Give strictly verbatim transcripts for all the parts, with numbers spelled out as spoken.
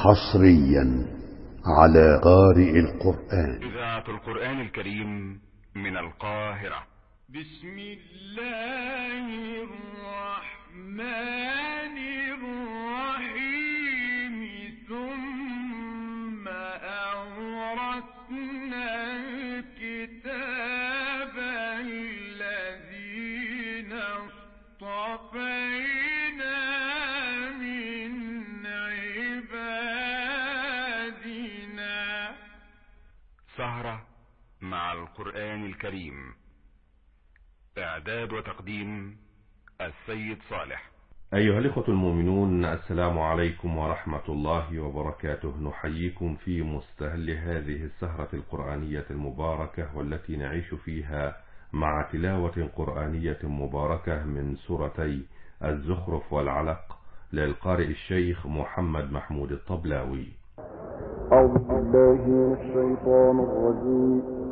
حصريا على قارئ القرآن. إذاعة القرآن الكريم من القاهرة. بسم الله الرحمن الرحيم. ثم أورثنا الكتاب الذين اصطفينا من عبادنا. سهرة مع القرآن الكريم. إعداد وتقديم السيد صالح. أيها الإخوة المؤمنون، السلام عليكم ورحمة الله وبركاته. نحييكم في مستهل هذه السهرة القرآنية المباركة، والتي نعيش فيها مع تلاوة قرآنية مباركة من سورتي الزخرف والعلق للقارئ الشيخ محمد محمود الطبلاوي. أعوذ بالله من الشيطان الرجيم.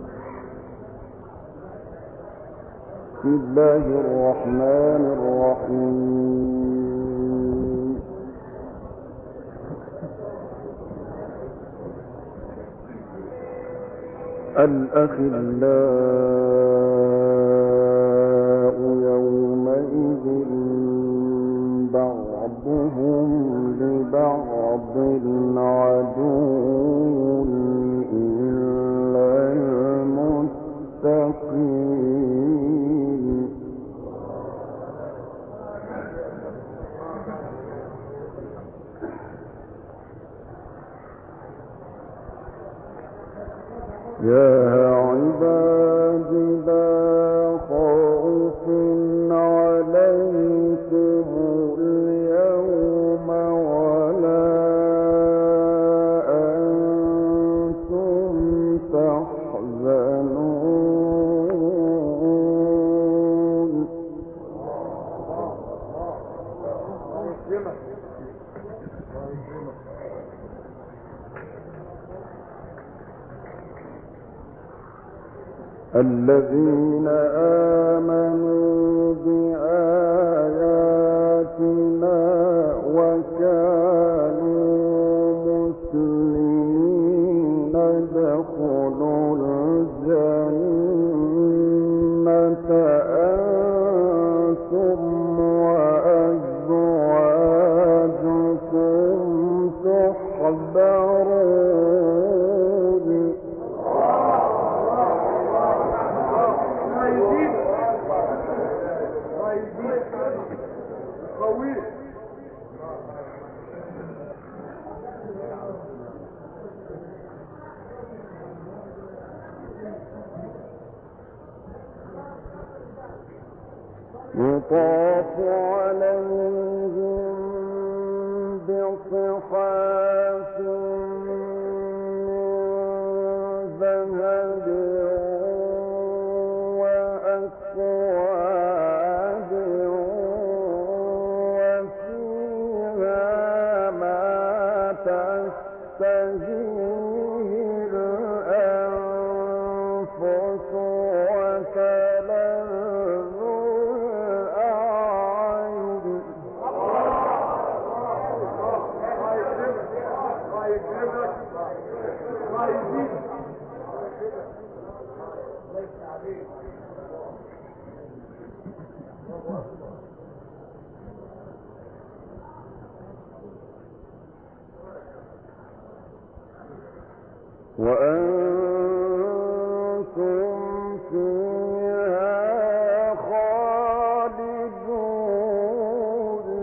بسم الله الرحمن الرحيم. الأخلاء يومئذ بعضهم لبعض عدو إلا المتقين. يا عباد لا خوف عليكم اليوم ولا أنتم تحزنون. الذين آمنوا بآياتنا وكانوا مسلمين ادخلوا الجنة أنتم وأزواجكم تحبرون. يطاف عليهم بصحاف من ذهب وأكواب وفيها ما تشتهيه الأنفس وتلذ وأنتم فيها خالدون.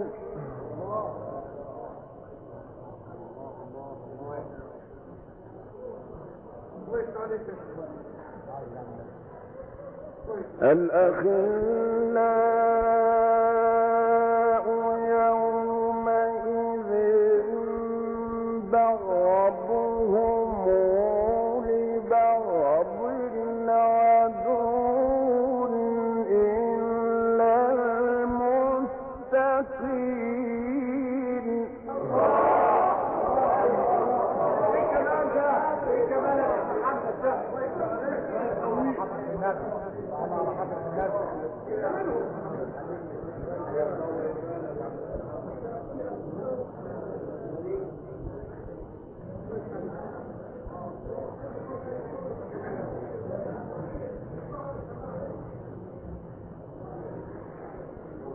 الأخلاء يومئذ بعضهم لبعض عدو إلا المتقين.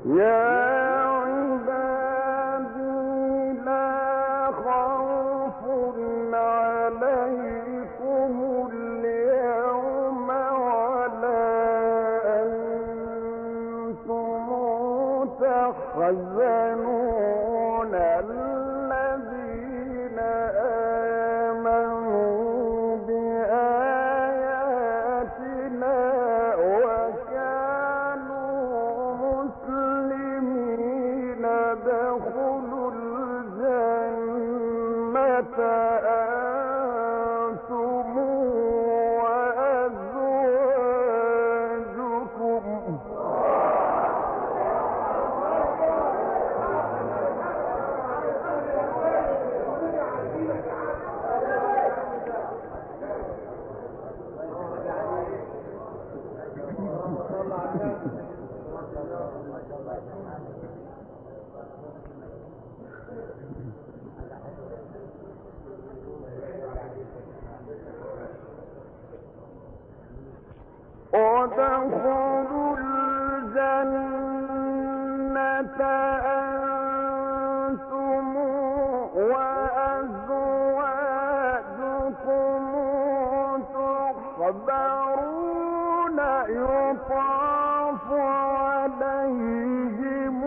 يحزنون الذين آمنوا بآياتنا وكانوا مسلمين ادخلوا الجنة أنتم وأزواجكم ادخلوا الجنة أنتم وأزواجكم تحبرون يطاف عليهم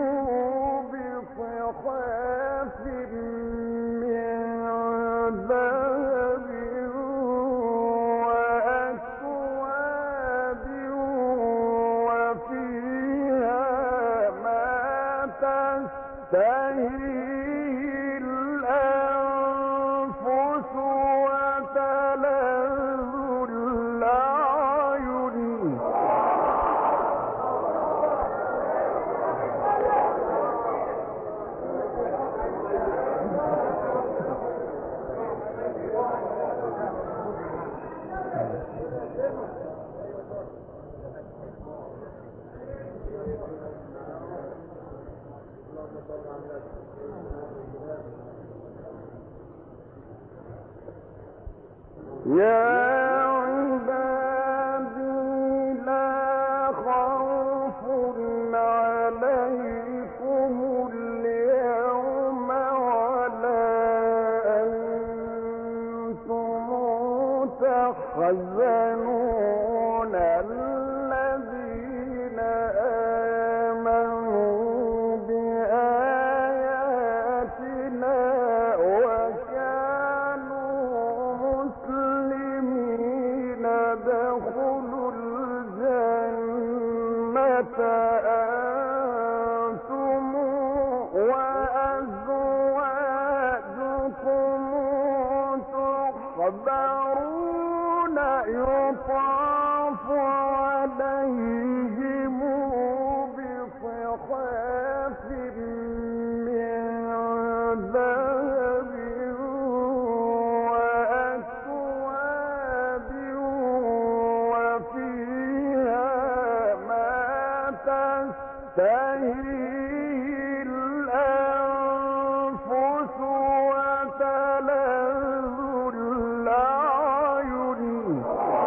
بصحاف من ذهب وأكواب وفيها ما تشتهي الأنفس وتلذ الأعين يا عبادي لا خوف عليكم اليوم ولا أنتم تحزنون الذين آمنوا بآياتنا ادخلوا الجنة أنتم وأزواجكم تحبرون يطاف عليهم بصحاف من ذهب وأكواب وفيها ما تشتهي الأنفس وتلذ الأعين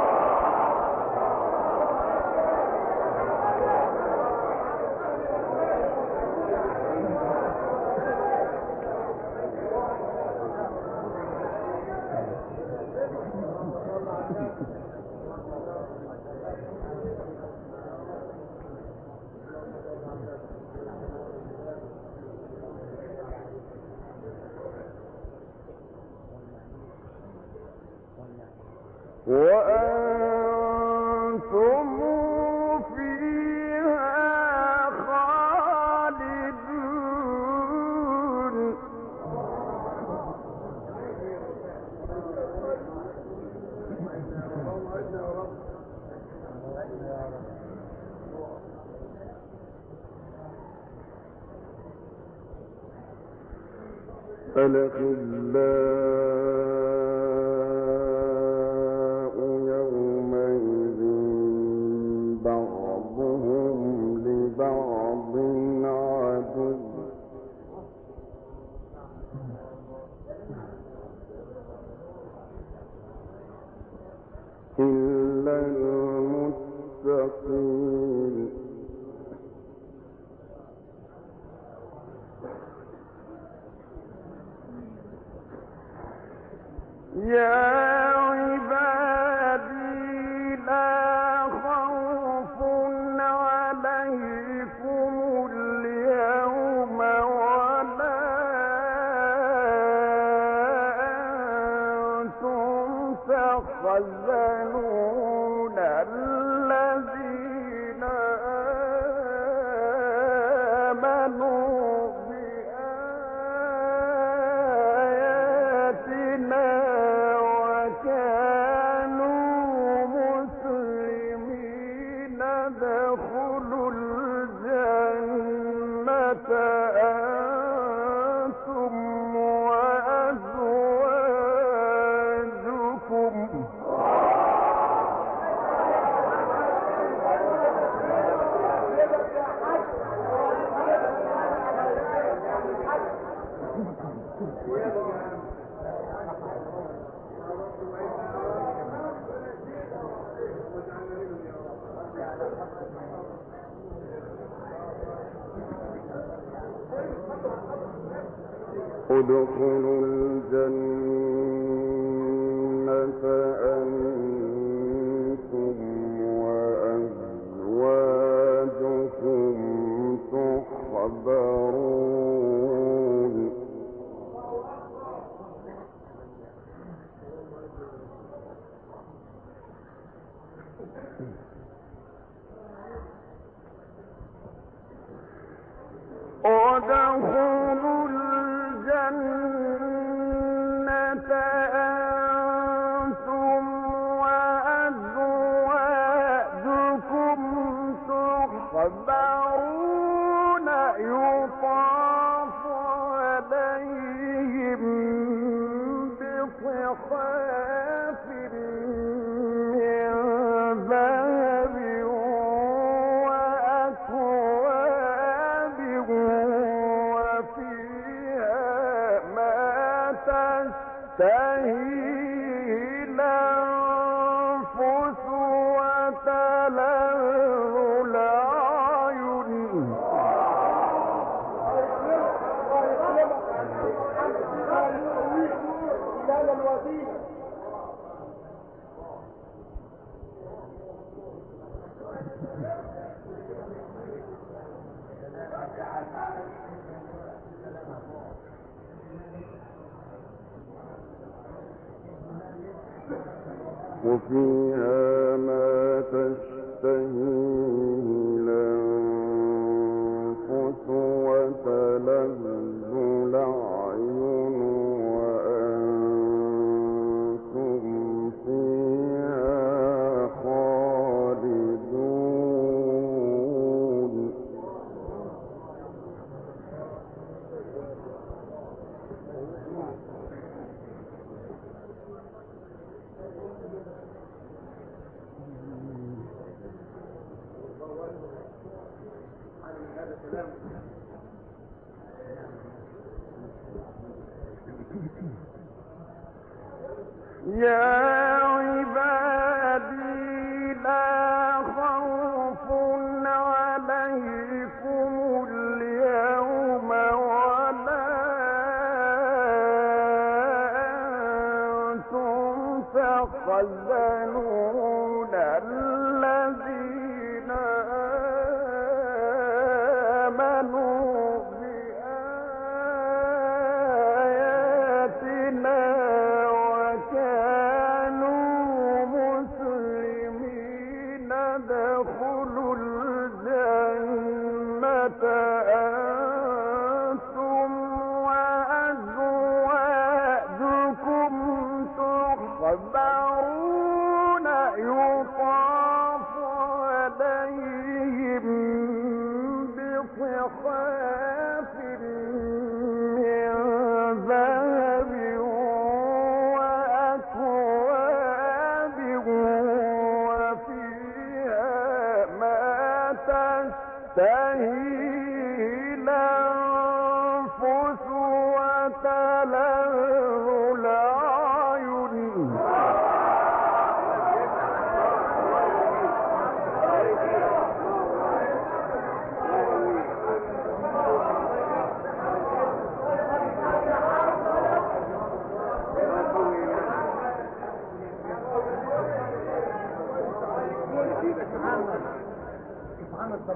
وأنتم فيها خالدون الأخلاء يومئذ بعضهم لبعض عدو إلا المتقين ادخلوا الجنة أنتم وأزواجكم تحبرون. ادخلوا الجنة أنتم وأزواجكم تحبرون يطاف عليهم بصحاف من ذهب وأكواب تشتهي الأنفس وتلذ الأعين. وفيها ما تشتهيه الأنفس وتلذ الأعين وأنتم فيها خالدون. يا عبادي لا خوف عليكم اليوم ولا أنتم تحزنون. الذين آمنوا بآياتنا ادخلوا الجنة أنتم وأزواجكم تحبرون يطاف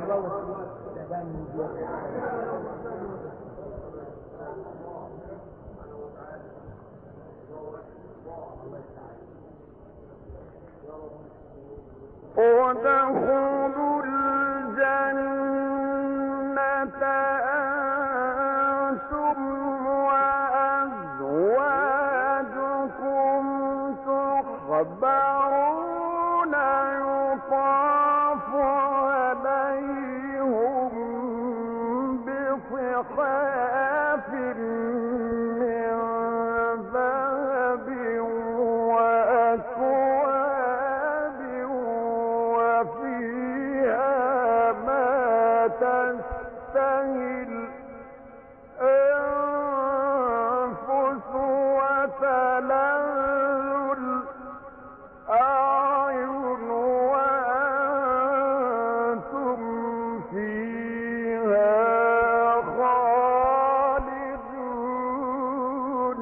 ودخلوا الجنة أنتم وأزواجكم تحبرون يطاف عليهم بصحاف من ذهب وأكواب وفيها ما تشتهي الأنفس وتلذ الأعين وأنتم فيها خالدون.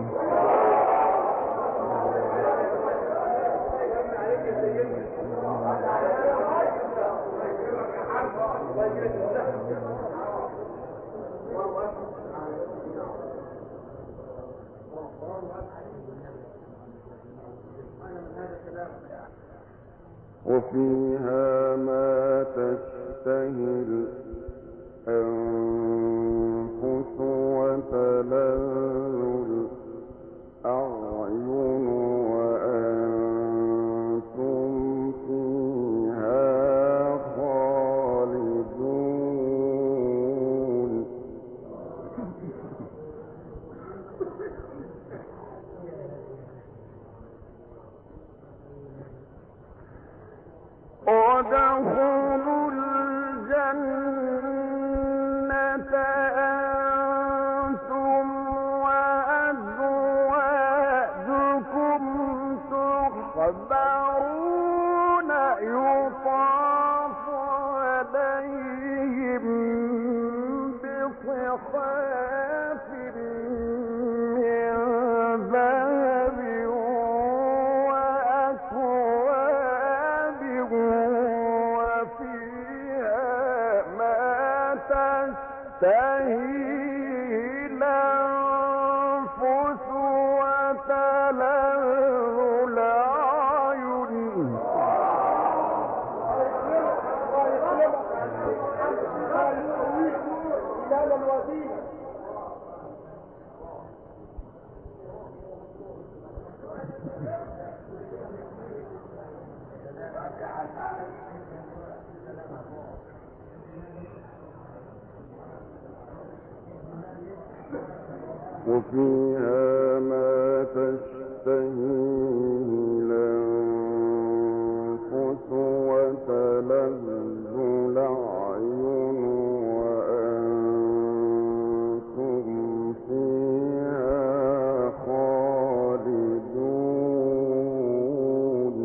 وفيها ما تشتهي الأنفس وتلذ الأعين وأنتم فيها خالدون. ودخلوا الجنة أنتم وأزواجكم تحبرون يطاف عليهم بصحاف من ذهب وأكواب وفيها ما تشتهي الأنفس وتلذ الأعين. وفيها ما تشتهيه الأنفس وتلذ الأعين وأنتم فيها خالدون.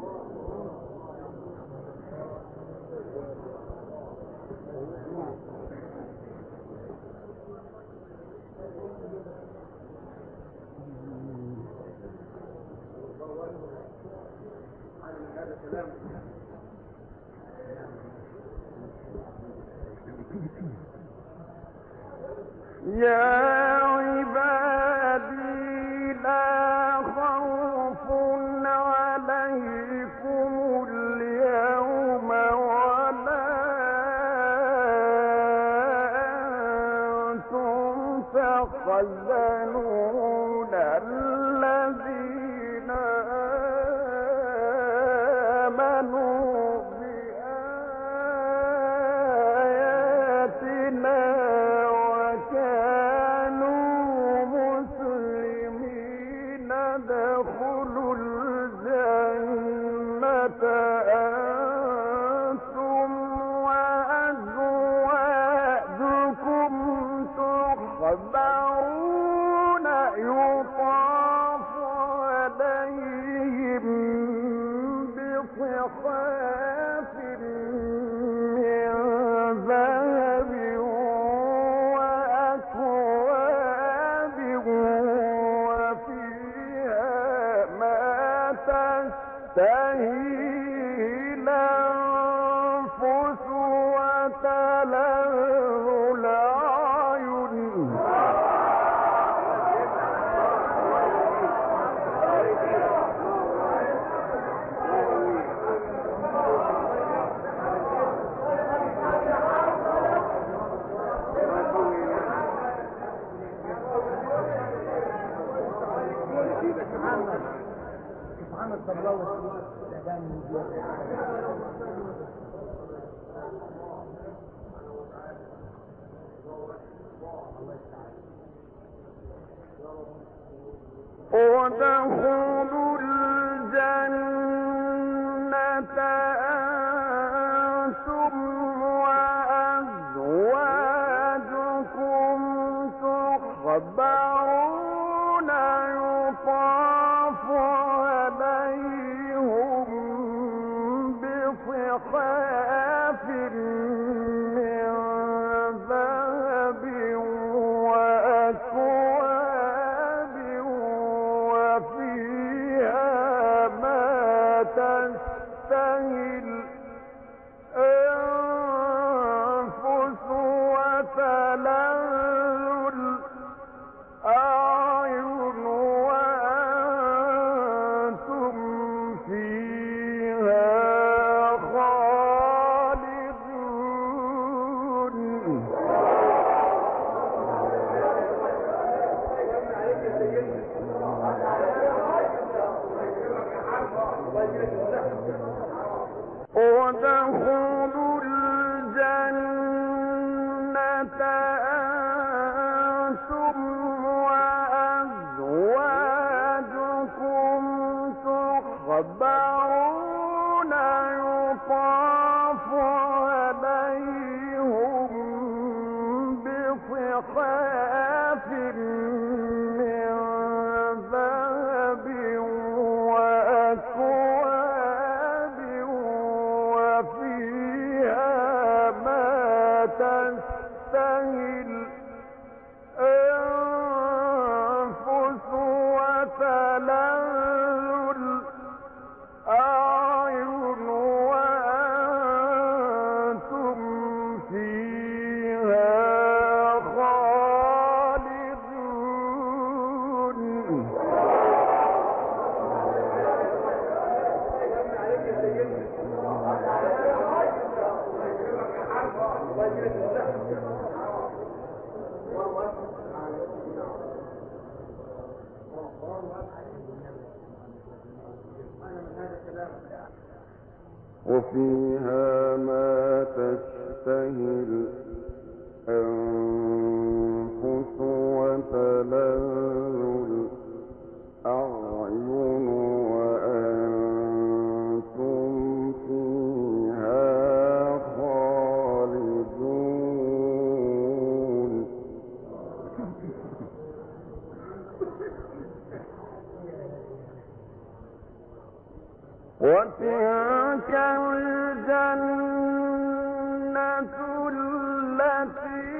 يا عبادي لا خوف عليكم اليوم ولا أنتم تحزنون الذين آمنوا بآياتنا وكانوا مسلمين ادخلوا الجنة أنتم وأزواجكم تحبرون يطاف عليهم بصحاف من ذهب وأكواب وفيها ما تشتهي الأنفس وتلذ الأعين وادخلوا الجنة أنتم وأزواجكم تحبرون يطاف عليهم بصحاف من ذهب وأكواب وفيها ما تشتهي الأنفس وتلذ الأعين وأنتم فيها خالدون وادخلوا الجنة أنتم وأزواجكم تحبرون يطاف عليهم بصحاف من ذهب وأكواب وفيها ما تشتهي الأنفس وتلذ الأعين وأنتم فيها خالدون وفيها ما تشتهي الأنفس وتلذ الأعين وأنتم فيها خالدون وتلك الجنة التي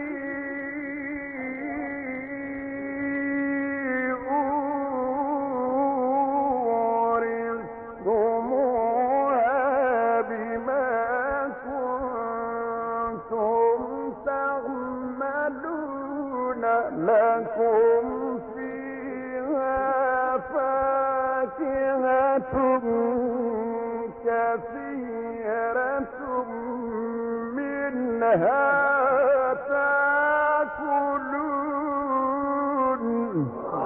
أورثتموها بما كنتم تعملون لكم فيها فاكهة كثيرة منها تأكلون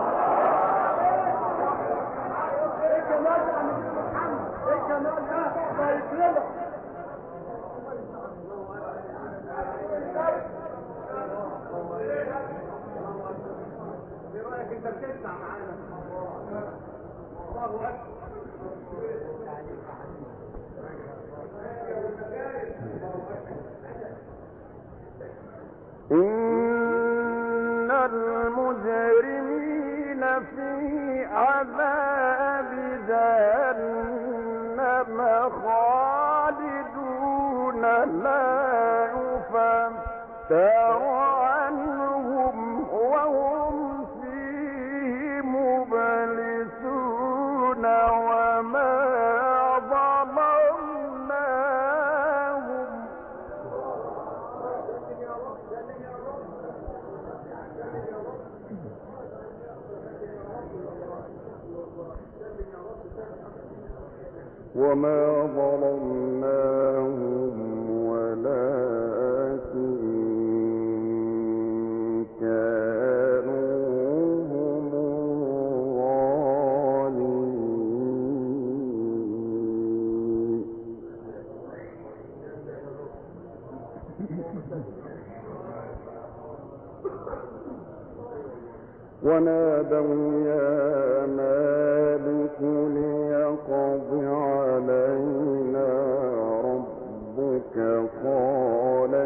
إن المجرمين في عذاب جهنم خالدون لا يفتر عنهم وهم فيه مبلسون وما ظلمناهم وما ظلمناهم ولكن كانوا هم الظالمين. ونادوا يا مالك ليقض علينا ربك قال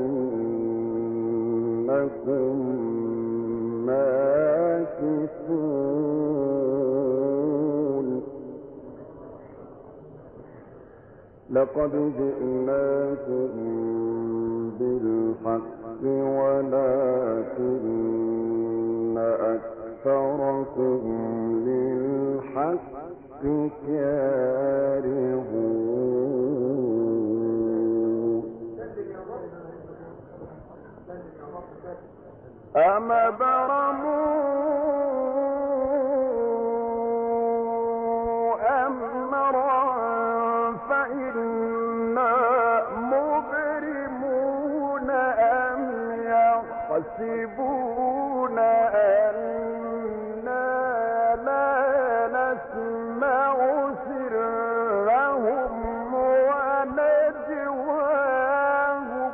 إنكم ماكثون. لقد جئناكم بالحق ولكن أكثركم للحق كارهون. أم برموا أمرا فإنا مبرمون أم يحسبون أنا لا نسمع سرهم ونجواهم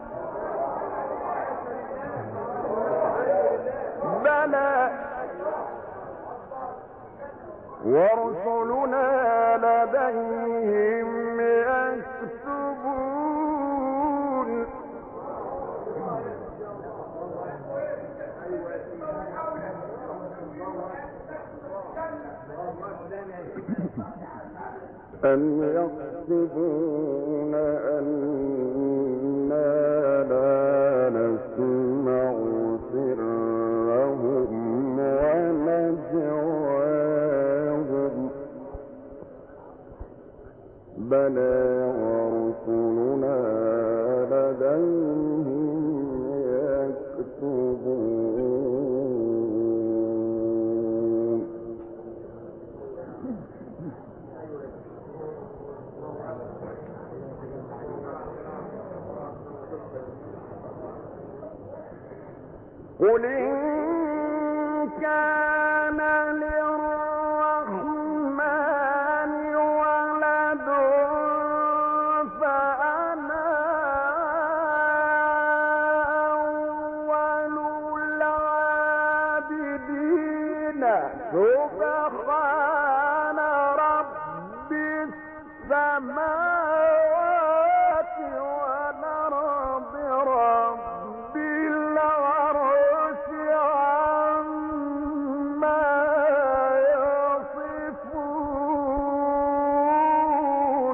بلى ورسلنا لديهم يكتبون. أم يحسبون أنا لا نسمع سرهم ونجواهم بلى ورسلنا لديهم يكتبون. قل إن كان للرحمن ولد فأنا أول العابدين. سبحان رب السماوات والأرض رب العرش عما يصفون.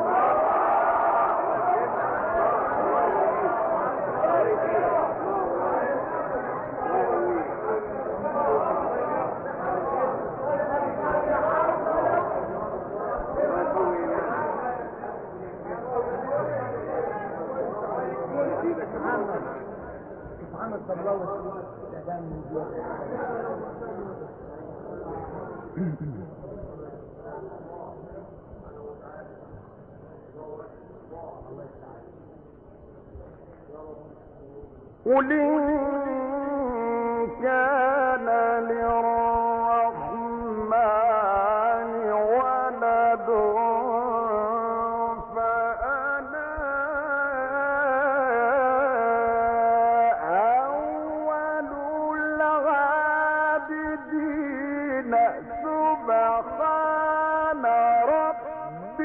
قل إن كان للرحمن ولد فأنا أول العابدين. سبحان رب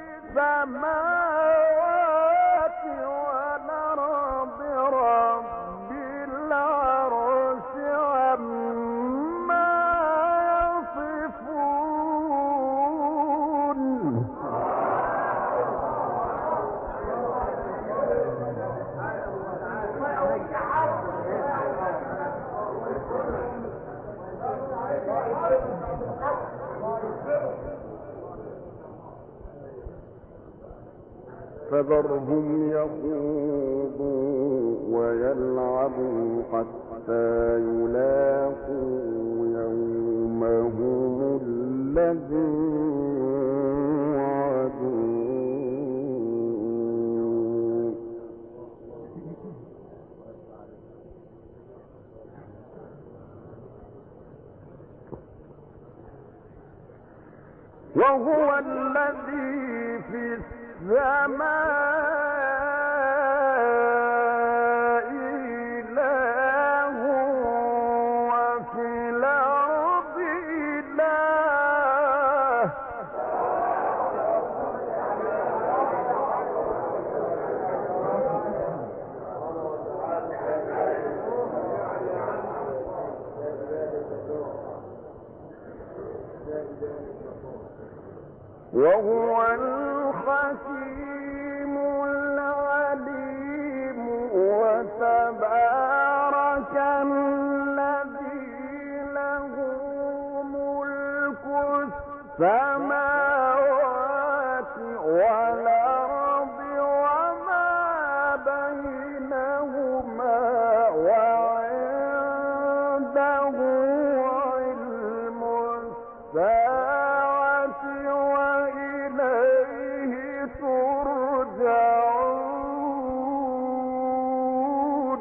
السماوات والأرض رب العرش عما يصفون. فذرهم يخوضوا ويلعبوا حتى يلاقوا يومهم الذي يوعدون وهو الذي في السماء إله وفي الأرض إله وهو الحكيم العليم وتبارك الذي له ملك السماوات والأرض وما بينهما وعنده علم الساعة وإليه ترجعون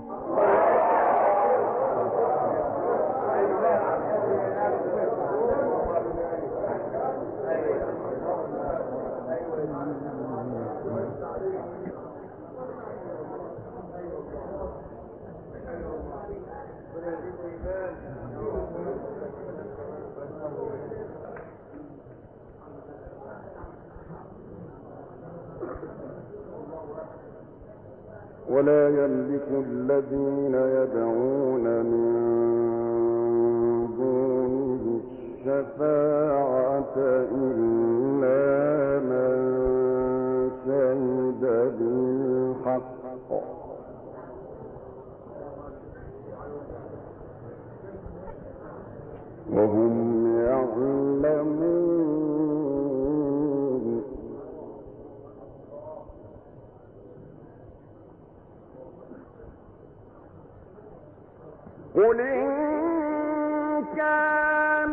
ولا يملك الذين يدعون من دونه الشفاعة إلا من شهد بالحق وهم يعلمون قل إن كان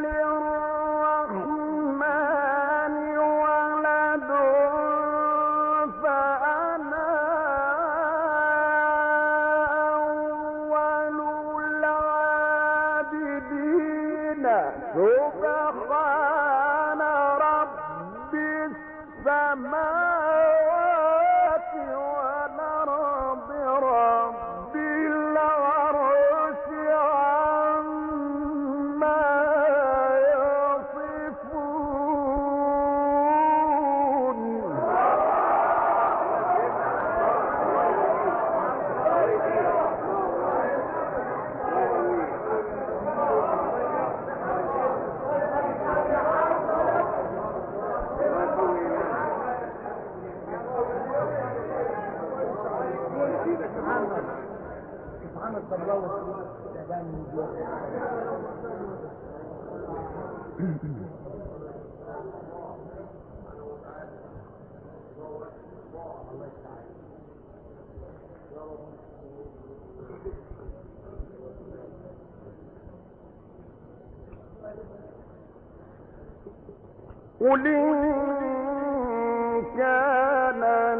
للرحمن ولد فأنا أول العابدين سبحان رب السماوات والأرض رب العرش عما يصفون قل إن كان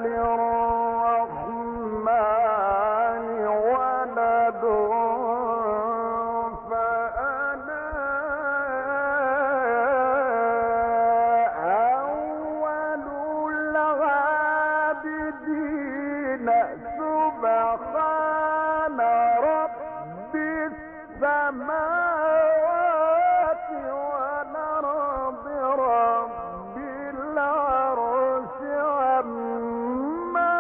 للرحمن ولد فأنا أول العابدين سبحان رب السماوات والأرض رب العرش عما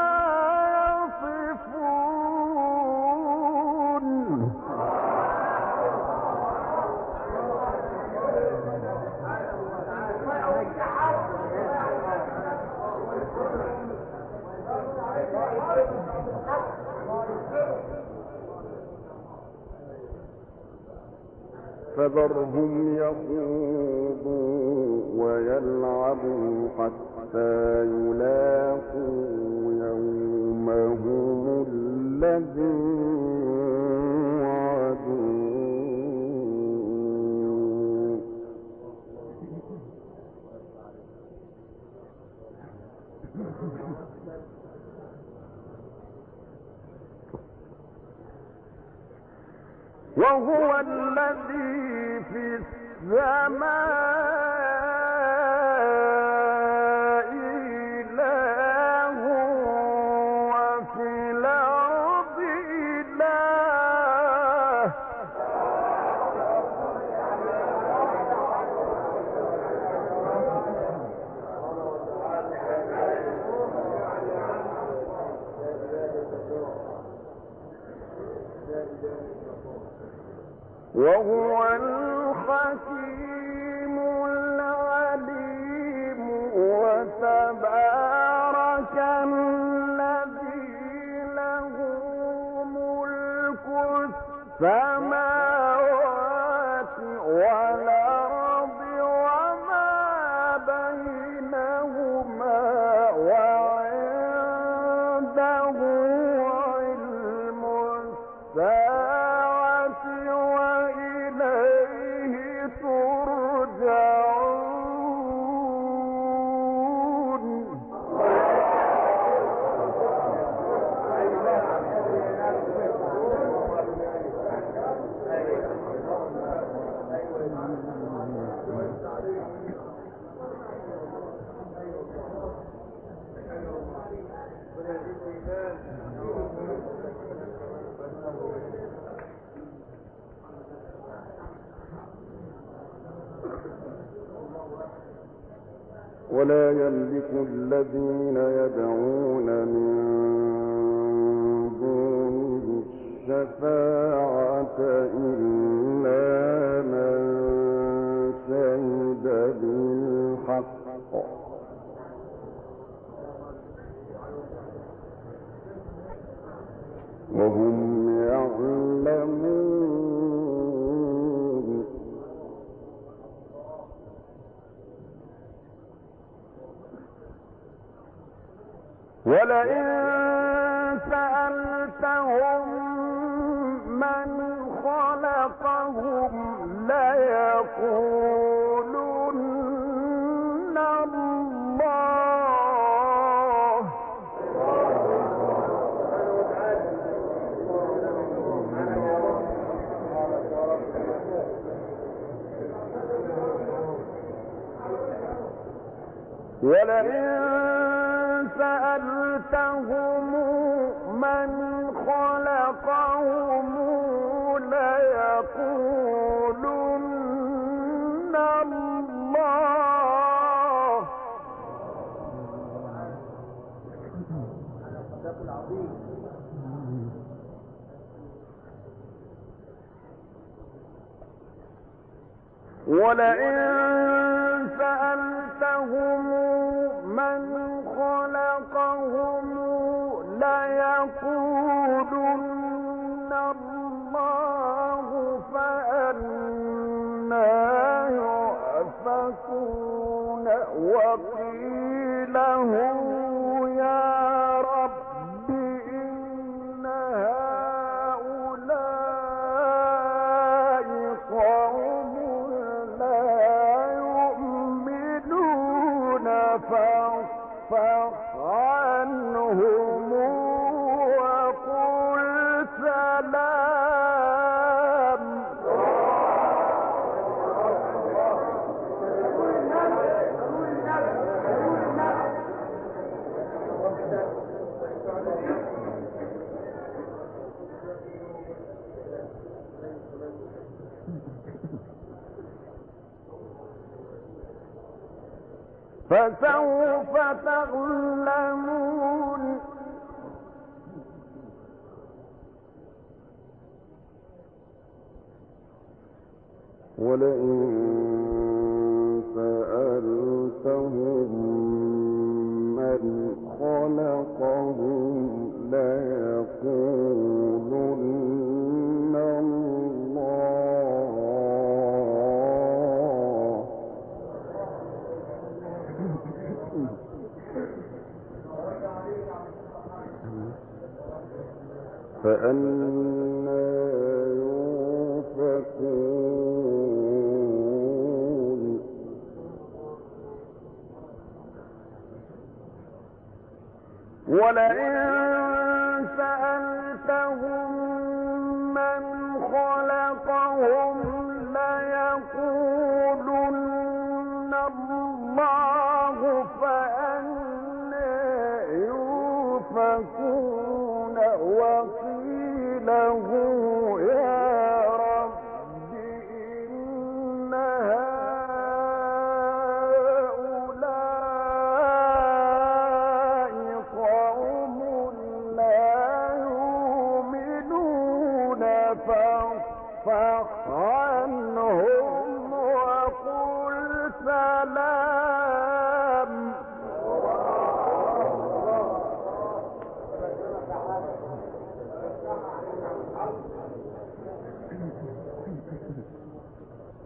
يصفون فذرهم يخوضوا ويلعبوا حتى يلاقوا يومهم الذي يوعدون وهو الذي في السماء إله وفي الأرض إله وهو الحكيم العليم وتبارك الذي له ملك السماوات والأرض وما بينهما وعنده علم الساعة وإليه ترجعون ولا يملك الذين يدعون من دونه الشفاعة إلا من شهد بالحق وهم يعلمون ولئن سألتهم من خلقهم ليقولن الله ولئن سألتهم من خلقهم ليقولن الله ولئن سألتهم من خلقهم ليقولن الله فأنى يؤفكون وقيله يا رب إن هؤلاء قوم لا يؤمنون فاصفح عنهم وقل سلام فسوف تعلمون ولئن سألتهم من خلقهم ليقولن الله فأنى يؤفكون ولئن سألتهم من خلق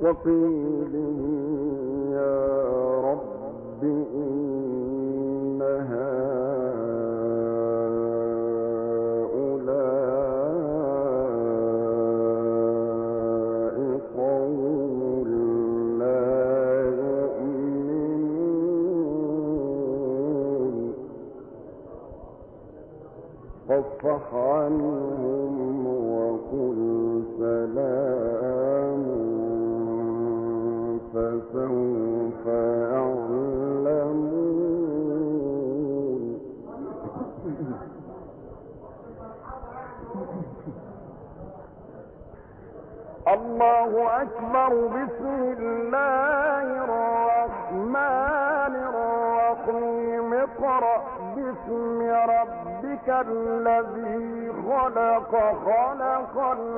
وقيله يا رب إن هؤلاء قوم لا يؤمنون فاصفح عنهم وقل سلام فسوف يعلمون. الله أكبر. بسم الله الرحمن الرحيم. اقرأ باسم ربك الذي خلق خلق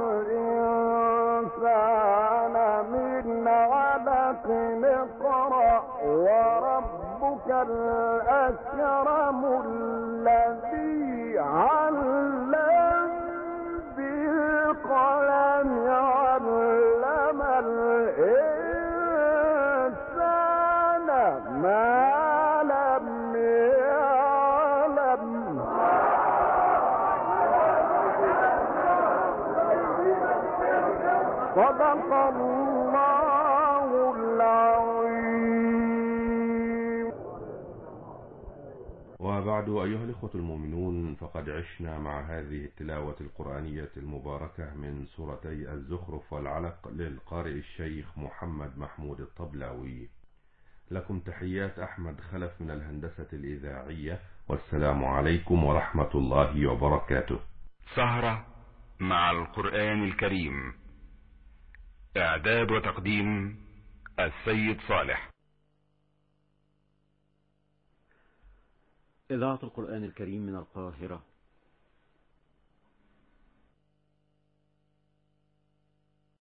الإنسان من علق. اقرأ وربك الأكرم الذي علم بالقلم علم الإنسان ما لم يعلم. صدق الله العظيم. وبعد أيها الإخوة المؤمنون، فقد عشنا مع هذه التلاوة القرآنية المباركة من سورتي الزخرف والعلق للقارئ الشيخ محمد محمود الطبلاوي. لكم تحيات أحمد خلف من الهندسة الإذاعية، والسلام عليكم ورحمة الله وبركاته. سهرة مع القرآن الكريم، إعداد وتقديم السيد صالح. إذاعة القرآن الكريم من القاهرة